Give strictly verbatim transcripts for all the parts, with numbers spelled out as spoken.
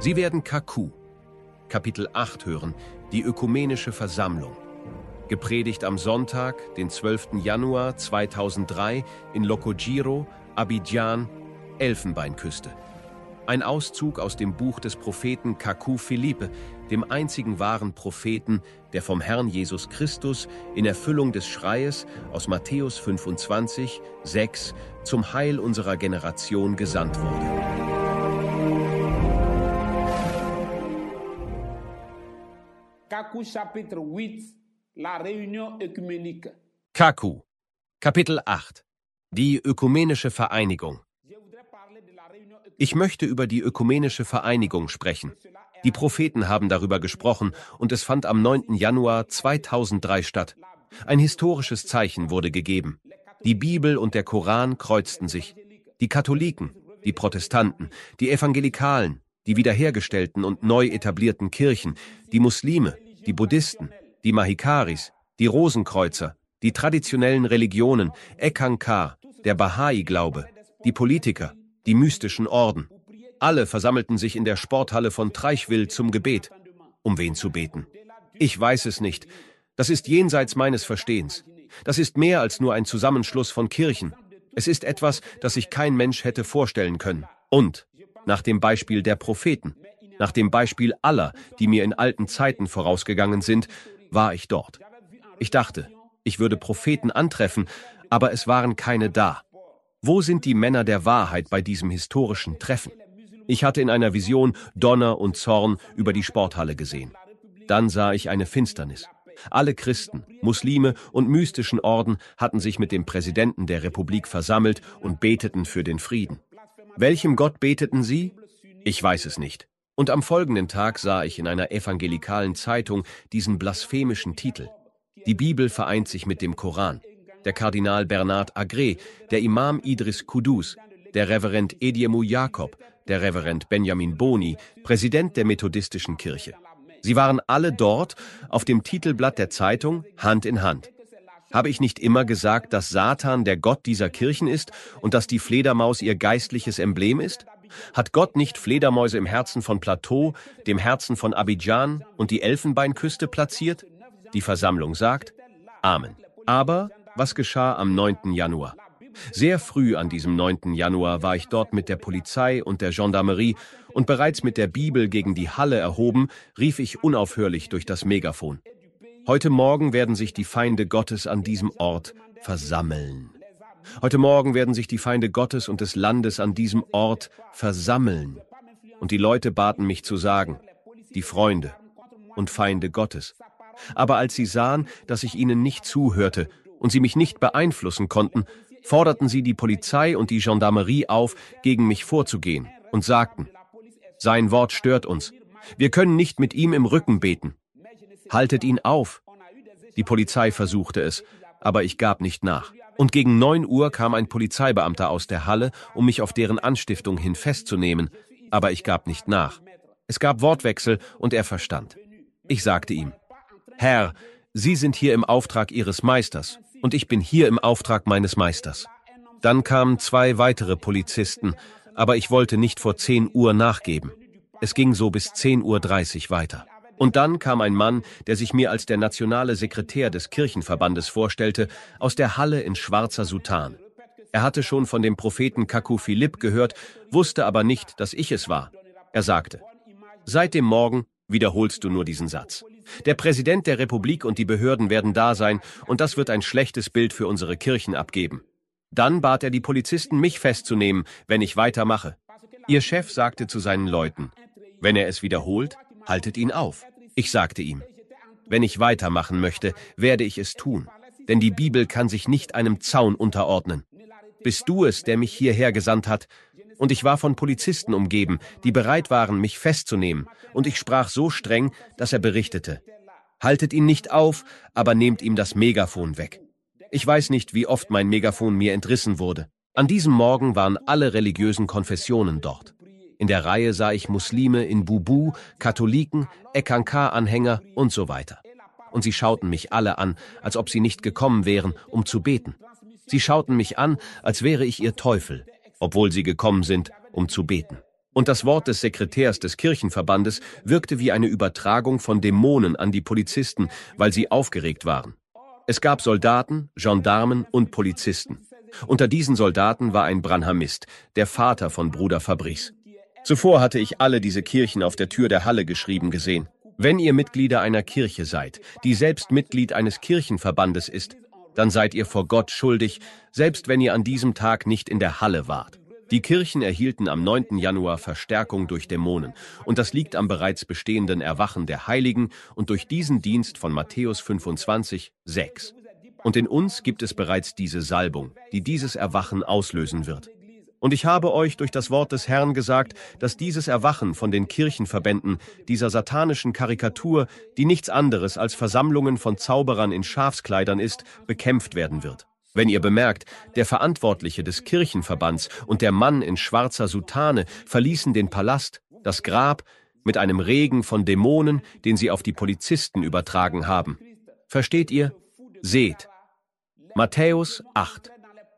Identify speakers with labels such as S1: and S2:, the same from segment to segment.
S1: Sie werden Kaku, Kapitel acht hören, die Ökumenische Versammlung. Gepredigt am Sonntag, den zwölften Januar zweitausenddrei in Lokojiro, Abidjan, Elfenbeinküste. Ein Auszug aus dem Buch des Propheten Kaku Philippe, dem einzigen wahren Propheten, der vom Herrn Jesus Christus in Erfüllung des Schreies aus Matthäus fünfundzwanzig, sechs zum Heil unserer Generation gesandt wurde.
S2: Kaku chapitre huit, la réunion œcuménique.
S1: Kaku, Kapitel acht, die Ökumenische Vereinigung. Ich möchte über die Ökumenische Vereinigung sprechen. Die Propheten haben darüber gesprochen und es fand am neunten Januar zweitausenddrei statt. Ein historisches Zeichen wurde gegeben. Die Bibel und der Koran kreuzten sich. Die Katholiken, die Protestanten, die Evangelikalen, die wiederhergestellten und neu etablierten Kirchen, die Muslime, die Buddhisten, die Mahikaris, die Rosenkreuzer, die traditionellen Religionen, Ekankar, der Bahai-Glaube, die Politiker, die mystischen Orden. Alle versammelten sich in der Sporthalle von Treichville zum Gebet. Um wen zu beten? Ich weiß es nicht. Das ist jenseits meines Verstehens. Das ist mehr als nur ein Zusammenschluss von Kirchen. Es ist etwas, das sich kein Mensch hätte vorstellen können. Und, nach dem Beispiel der Propheten, nach dem Beispiel aller, die mir in alten Zeiten vorausgegangen sind, war ich dort. Ich dachte, ich würde Propheten antreffen, aber es waren keine da. Wo sind die Männer der Wahrheit bei diesem historischen Treffen? Ich hatte in einer Vision Donner und Zorn über die Sporthalle gesehen. Dann sah ich eine Finsternis. Alle Christen, Muslime und mystischen Orden hatten sich mit dem Präsidenten der Republik versammelt und beteten für den Frieden. Welchem Gott beteten sie? Ich weiß es nicht. Und am folgenden Tag sah ich in einer evangelikalen Zeitung diesen blasphemischen Titel: Die Bibel vereint sich mit dem Koran. Der Kardinal Bernard Agré, der Imam Idris Kudus, der Reverend Ediemu Jakob, der Reverend Benjamin Boni, Präsident der methodistischen Kirche. Sie waren alle dort, auf dem Titelblatt der Zeitung, Hand in Hand. Habe ich nicht immer gesagt, dass Satan der Gott dieser Kirchen ist und dass die Fledermaus ihr geistliches Emblem ist? Hat Gott nicht Fledermäuse im Herzen von Plateau, dem Herzen von Abidjan und die Elfenbeinküste platziert? Die Versammlung sagt, Amen. Aber was geschah am neunten Januar? Sehr früh an diesem neunten Januar war ich dort mit der Polizei und der Gendarmerie und bereits mit der Bibel gegen die Halle erhoben, rief ich unaufhörlich durch das Megafon. Heute Morgen werden sich die Feinde Gottes an diesem Ort versammeln. Heute Morgen werden sich die Feinde Gottes und des Landes an diesem Ort versammeln. Und die Leute baten mich zu sagen, die Freunde und Feinde Gottes. Aber als sie sahen, dass ich ihnen nicht zuhörte und sie mich nicht beeinflussen konnten, forderten sie die Polizei und die Gendarmerie auf, gegen mich vorzugehen und sagten, sein Wort stört uns. Wir können nicht mit ihm im Rücken beten. Haltet ihn auf. Die Polizei versuchte es, aber ich gab nicht nach. Und gegen neun Uhr kam ein Polizeibeamter aus der Halle, um mich auf deren Anstiftung hin festzunehmen, aber ich gab nicht nach. Es gab Wortwechsel und er verstand. Ich sagte ihm, Herr, Sie sind hier im Auftrag Ihres Meisters und ich bin hier im Auftrag meines Meisters. Dann kamen zwei weitere Polizisten, aber ich wollte nicht vor zehn Uhr nachgeben. Es ging so bis zehn Uhr dreißig weiter. Und dann kam ein Mann, der sich mir als der nationale Sekretär des Kirchenverbandes vorstellte, aus der Halle in schwarzer Sutan. Er hatte schon von dem Propheten Kaku Philippe gehört, wusste aber nicht, dass ich es war. Er sagte, seit dem Morgen wiederholst du nur diesen Satz. Der Präsident der Republik und die Behörden werden da sein und das wird ein schlechtes Bild für unsere Kirchen abgeben. Dann bat er die Polizisten, mich festzunehmen, wenn ich weitermache. Ihr Chef sagte zu seinen Leuten, wenn er es wiederholt, haltet ihn auf. Ich sagte ihm, wenn ich weitermachen möchte, werde ich es tun, denn die Bibel kann sich nicht einem Zaun unterordnen. Bist du es, der mich hierher gesandt hat? Und ich war von Polizisten umgeben, die bereit waren, mich festzunehmen, und ich sprach so streng, dass er berichtete, haltet ihn nicht auf, aber nehmt ihm das Megafon weg. Ich weiß nicht, wie oft mein Megafon mir entrissen wurde. An diesem Morgen waren alle religiösen Konfessionen dort. In der Reihe sah ich Muslime in Bubu, Katholiken, Ekankar-Anhänger und so weiter. Und sie schauten mich alle an, als ob sie nicht gekommen wären, um zu beten. Sie schauten mich an, als wäre ich ihr Teufel, obwohl sie gekommen sind, um zu beten. Und das Wort des Sekretärs des Kirchenverbandes wirkte wie eine Übertragung von Dämonen an die Polizisten, weil sie aufgeregt waren. Es gab Soldaten, Gendarmen und Polizisten. Unter diesen Soldaten war ein Branhamist, der Vater von Bruder Fabrice. Zuvor hatte ich alle diese Kirchen auf der Tür der Halle geschrieben gesehen. Wenn ihr Mitglieder einer Kirche seid, die selbst Mitglied eines Kirchenverbandes ist, dann seid ihr vor Gott schuldig, selbst wenn ihr an diesem Tag nicht in der Halle wart. Die Kirchen erhielten am neunten Januar Verstärkung durch Dämonen, und das liegt am bereits bestehenden Erwachen der Heiligen und durch diesen Dienst von Matthäus fünfundzwanzig, sechs. Und in uns gibt es bereits diese Salbung, die dieses Erwachen auslösen wird. Und ich habe euch durch das Wort des Herrn gesagt, dass dieses Erwachen von den Kirchenverbänden, dieser satanischen Karikatur, die nichts anderes als Versammlungen von Zauberern in Schafskleidern ist, bekämpft werden wird. Wenn ihr bemerkt, der Verantwortliche des Kirchenverbands und der Mann in schwarzer Soutane verließen den Palast, das Grab, mit einem Regen von Dämonen, den sie auf die Polizisten übertragen haben. Versteht ihr? Seht. Matthäus acht,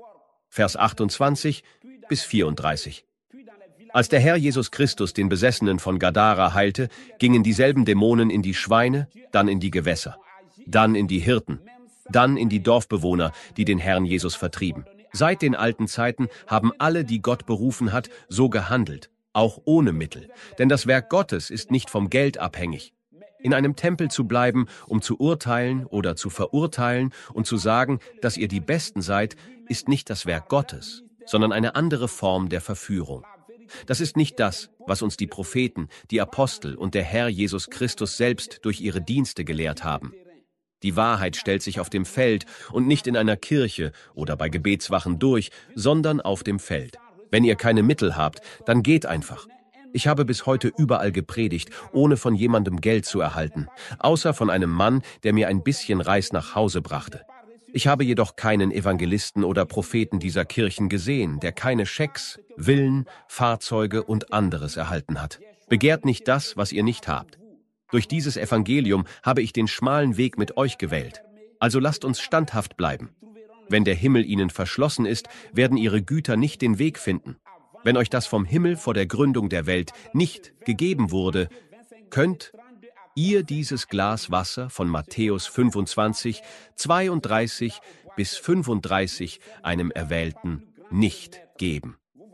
S1: Vers achtundzwanzig bis vierunddreißig. Als der Herr Jesus Christus den Besessenen von Gadara heilte, gingen dieselben Dämonen in die Schweine, dann in die Gewässer, dann in die Hirten, dann in die Dorfbewohner, die den Herrn Jesus vertrieben. Seit den alten Zeiten haben alle, die Gott berufen hat, so gehandelt, auch ohne Mittel. Denn das Werk Gottes ist nicht vom Geld abhängig. In einem Tempel zu bleiben, um zu urteilen oder zu verurteilen und zu sagen, dass ihr die Besten seid, ist nicht das Werk Gottes, sondern eine andere Form der Verführung. Das ist nicht das, was uns die Propheten, die Apostel und der Herr Jesus Christus selbst durch ihre Dienste gelehrt haben. Die Wahrheit stellt sich auf dem Feld und nicht in einer Kirche oder bei Gebetswachen durch, sondern auf dem Feld. Wenn ihr keine Mittel habt, dann geht einfach. Ich habe bis heute überall gepredigt, ohne von jemandem Geld zu erhalten, außer von einem Mann, der mir ein bisschen Reis nach Hause brachte. Ich habe jedoch keinen Evangelisten oder Propheten dieser Kirchen gesehen, der keine Schecks, Villen, Fahrzeuge und anderes erhalten hat. Begehrt nicht das, was ihr nicht habt. Durch dieses Evangelium habe ich den schmalen Weg mit euch gewählt. Also lasst uns standhaft bleiben. Wenn der Himmel ihnen verschlossen ist, werden ihre Güter nicht den Weg finden. Wenn euch das vom Himmel vor der Gründung der Welt nicht gegeben wurde, könnt ihr dieses Glas Wasser von Matthäus fünfundzwanzig, zweiunddreißig bis fünfunddreißig einem Erwählten nicht geben.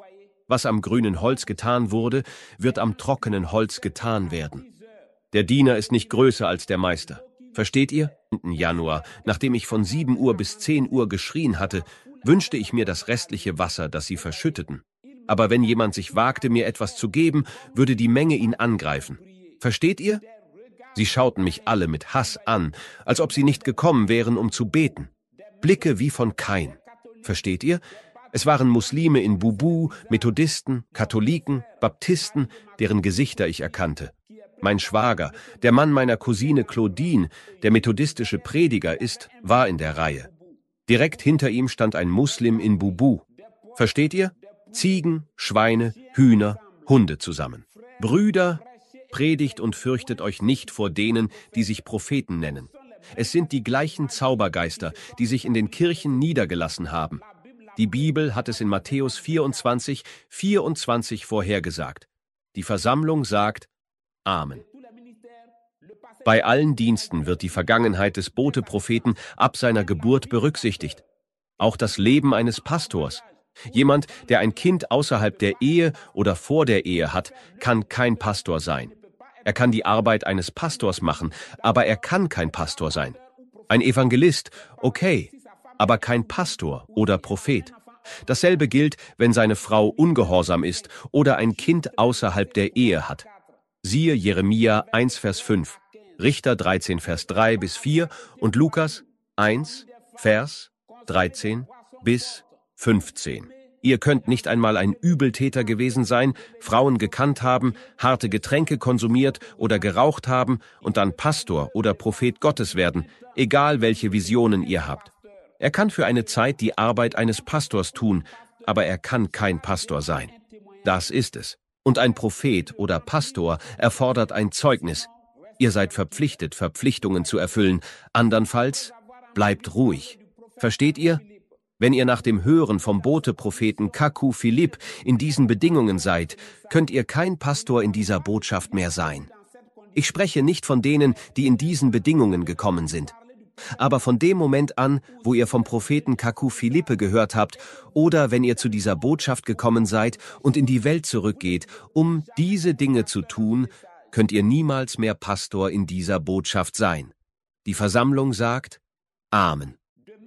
S1: Was am grünen Holz getan wurde, wird am trockenen Holz getan werden. Der Diener ist nicht größer als der Meister. Versteht ihr? Im Januar, nachdem ich von sieben Uhr bis zehn Uhr geschrien hatte, wünschte ich mir das restliche Wasser, das sie verschütteten. Aber wenn jemand sich wagte, mir etwas zu geben, würde die Menge ihn angreifen. Versteht ihr? Sie schauten mich alle mit Hass an, als ob sie nicht gekommen wären, um zu beten. Blicke wie von Kain. Versteht ihr? Es waren Muslime in Bubu, Methodisten, Katholiken, Baptisten, deren Gesichter ich erkannte. Mein Schwager, der Mann meiner Cousine Claudine, der methodistische Prediger ist, war in der Reihe. Direkt hinter ihm stand ein Muslim in Bubu. Versteht ihr? Ziegen, Schweine, Hühner, Hunde zusammen. Brüder, predigt und fürchtet euch nicht vor denen, die sich Propheten nennen. Es sind die gleichen Zaubergeister, die sich in den Kirchen niedergelassen haben. Die Bibel hat es in Matthäus vierundzwanzig, vierundzwanzig vorhergesagt. Die Versammlung sagt Amen. Bei allen Diensten wird die Vergangenheit des Bote-Propheten ab seiner Geburt berücksichtigt. Auch das Leben eines Pastors. Jemand, der ein Kind außerhalb der Ehe oder vor der Ehe hat, kann kein Pastor sein. Er kann die Arbeit eines Pastors machen, aber er kann kein Pastor sein. Ein Evangelist, okay, aber kein Pastor oder Prophet. Dasselbe gilt, wenn seine Frau ungehorsam ist oder ein Kind außerhalb der Ehe hat. Siehe Jeremia eins, Vers fünf, Richter dreizehn, Vers drei bis vier und Lukas eins, Vers dreizehn bis fünfzehn. Ihr könnt nicht einmal ein Übeltäter gewesen sein, Frauen gekannt haben, harte Getränke konsumiert oder geraucht haben und dann Pastor oder Prophet Gottes werden, egal welche Visionen ihr habt. Er kann für eine Zeit die Arbeit eines Pastors tun, aber er kann kein Pastor sein. Das ist es. Und ein Prophet oder Pastor erfordert ein Zeugnis. Ihr seid verpflichtet, Verpflichtungen zu erfüllen. Andernfalls bleibt ruhig. Versteht ihr? Wenn ihr nach dem Hören vom Bote-Propheten Kaku Philipp in diesen Bedingungen seid, könnt ihr kein Pastor in dieser Botschaft mehr sein. Ich spreche nicht von denen, die in diesen Bedingungen gekommen sind. Aber von dem Moment an, wo ihr vom Propheten Kaku Philippe gehört habt, oder wenn ihr zu dieser Botschaft gekommen seid und in die Welt zurückgeht, um diese Dinge zu tun, könnt ihr niemals mehr Pastor in dieser Botschaft sein. Die Versammlung sagt Amen.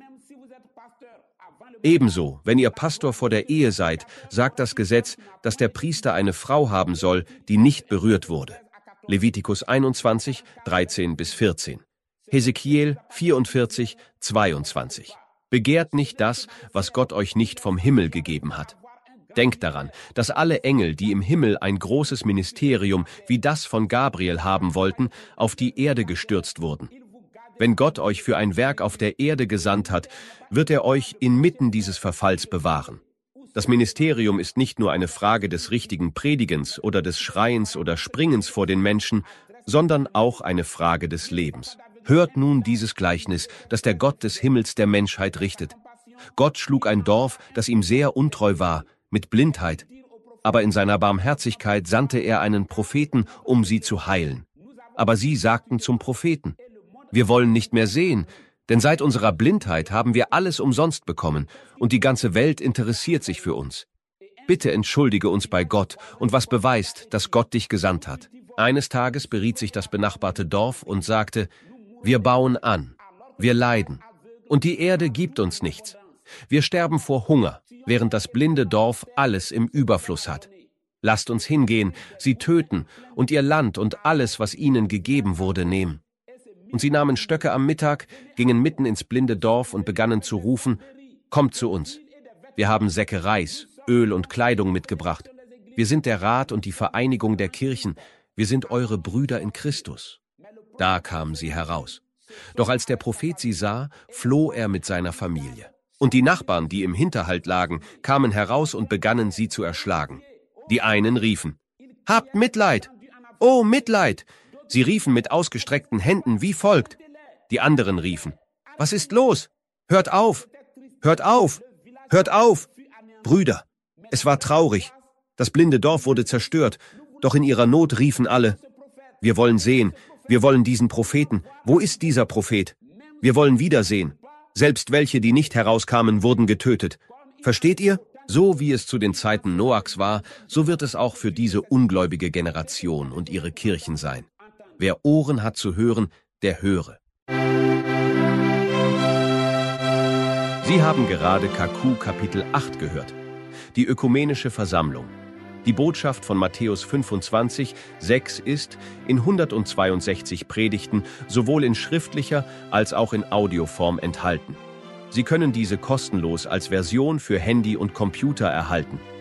S1: Ebenso, wenn ihr Pastor vor der Ehe seid, sagt das Gesetz, dass der Priester eine Frau haben soll, die nicht berührt wurde. Levitikus einundzwanzig, dreizehn bis vierzehn. Hesekiel vierundvierzig, zweiundzwanzig. Begehrt nicht das, was Gott euch nicht vom Himmel gegeben hat. Denkt daran, dass alle Engel, die im Himmel ein großes Ministerium wie das von Gabriel haben wollten, auf die Erde gestürzt wurden. Wenn Gott euch für ein Werk auf der Erde gesandt hat, wird er euch inmitten dieses Verfalls bewahren. Das Ministerium ist nicht nur eine Frage des richtigen Predigens oder des Schreiens oder Springens vor den Menschen, sondern auch eine Frage des Lebens. Hört nun dieses Gleichnis, das der Gott des Himmels der Menschheit richtet. Gott schlug ein Dorf, das ihm sehr untreu war, mit Blindheit. Aber in seiner Barmherzigkeit sandte er einen Propheten, um sie zu heilen. Aber sie sagten zum Propheten: Wir wollen nicht mehr sehen, denn seit unserer Blindheit haben wir alles umsonst bekommen und die ganze Welt interessiert sich für uns. Bitte entschuldige uns bei Gott und was beweist, dass Gott dich gesandt hat. Eines Tages beriet sich das benachbarte Dorf und sagte: Wir bauen an, wir leiden und die Erde gibt uns nichts. Wir sterben vor Hunger, während das blinde Dorf alles im Überfluss hat. Lasst uns hingehen, sie töten und ihr Land und alles, was ihnen gegeben wurde, nehmen. Und sie nahmen Stöcke am Mittag, gingen mitten ins blinde Dorf und begannen zu rufen: Kommt zu uns. Wir haben Säcke Reis, Öl und Kleidung mitgebracht. Wir sind der Rat und die Vereinigung der Kirchen. Wir sind eure Brüder in Christus. Da kamen sie heraus. Doch als der Prophet sie sah, floh er mit seiner Familie. Und die Nachbarn, die im Hinterhalt lagen, kamen heraus und begannen sie zu erschlagen. Die einen riefen: Habt Mitleid! Oh, Mitleid! Sie riefen mit ausgestreckten Händen wie folgt. Die anderen riefen: Was ist los? Hört auf! Hört auf! Hört auf! Brüder, es war traurig. Das blinde Dorf wurde zerstört. Doch in ihrer Not riefen alle: Wir wollen sehen. Wir wollen diesen Propheten. Wo ist dieser Prophet? Wir wollen wiedersehen. Selbst welche, die nicht herauskamen, wurden getötet. Versteht ihr? So wie es zu den Zeiten Noachs war, so wird es auch für diese ungläubige Generation und ihre Kirchen sein. Wer Ohren hat zu hören, der höre. Sie haben gerade Kaku Kapitel acht gehört. Die ökumenische Versammlung. Die Botschaft von Matthäus fünfundzwanzig, sechs ist in hundertzweiundsechzig Predigten sowohl in schriftlicher als auch in Audioform enthalten. Sie können diese kostenlos als Version für Handy und Computer erhalten.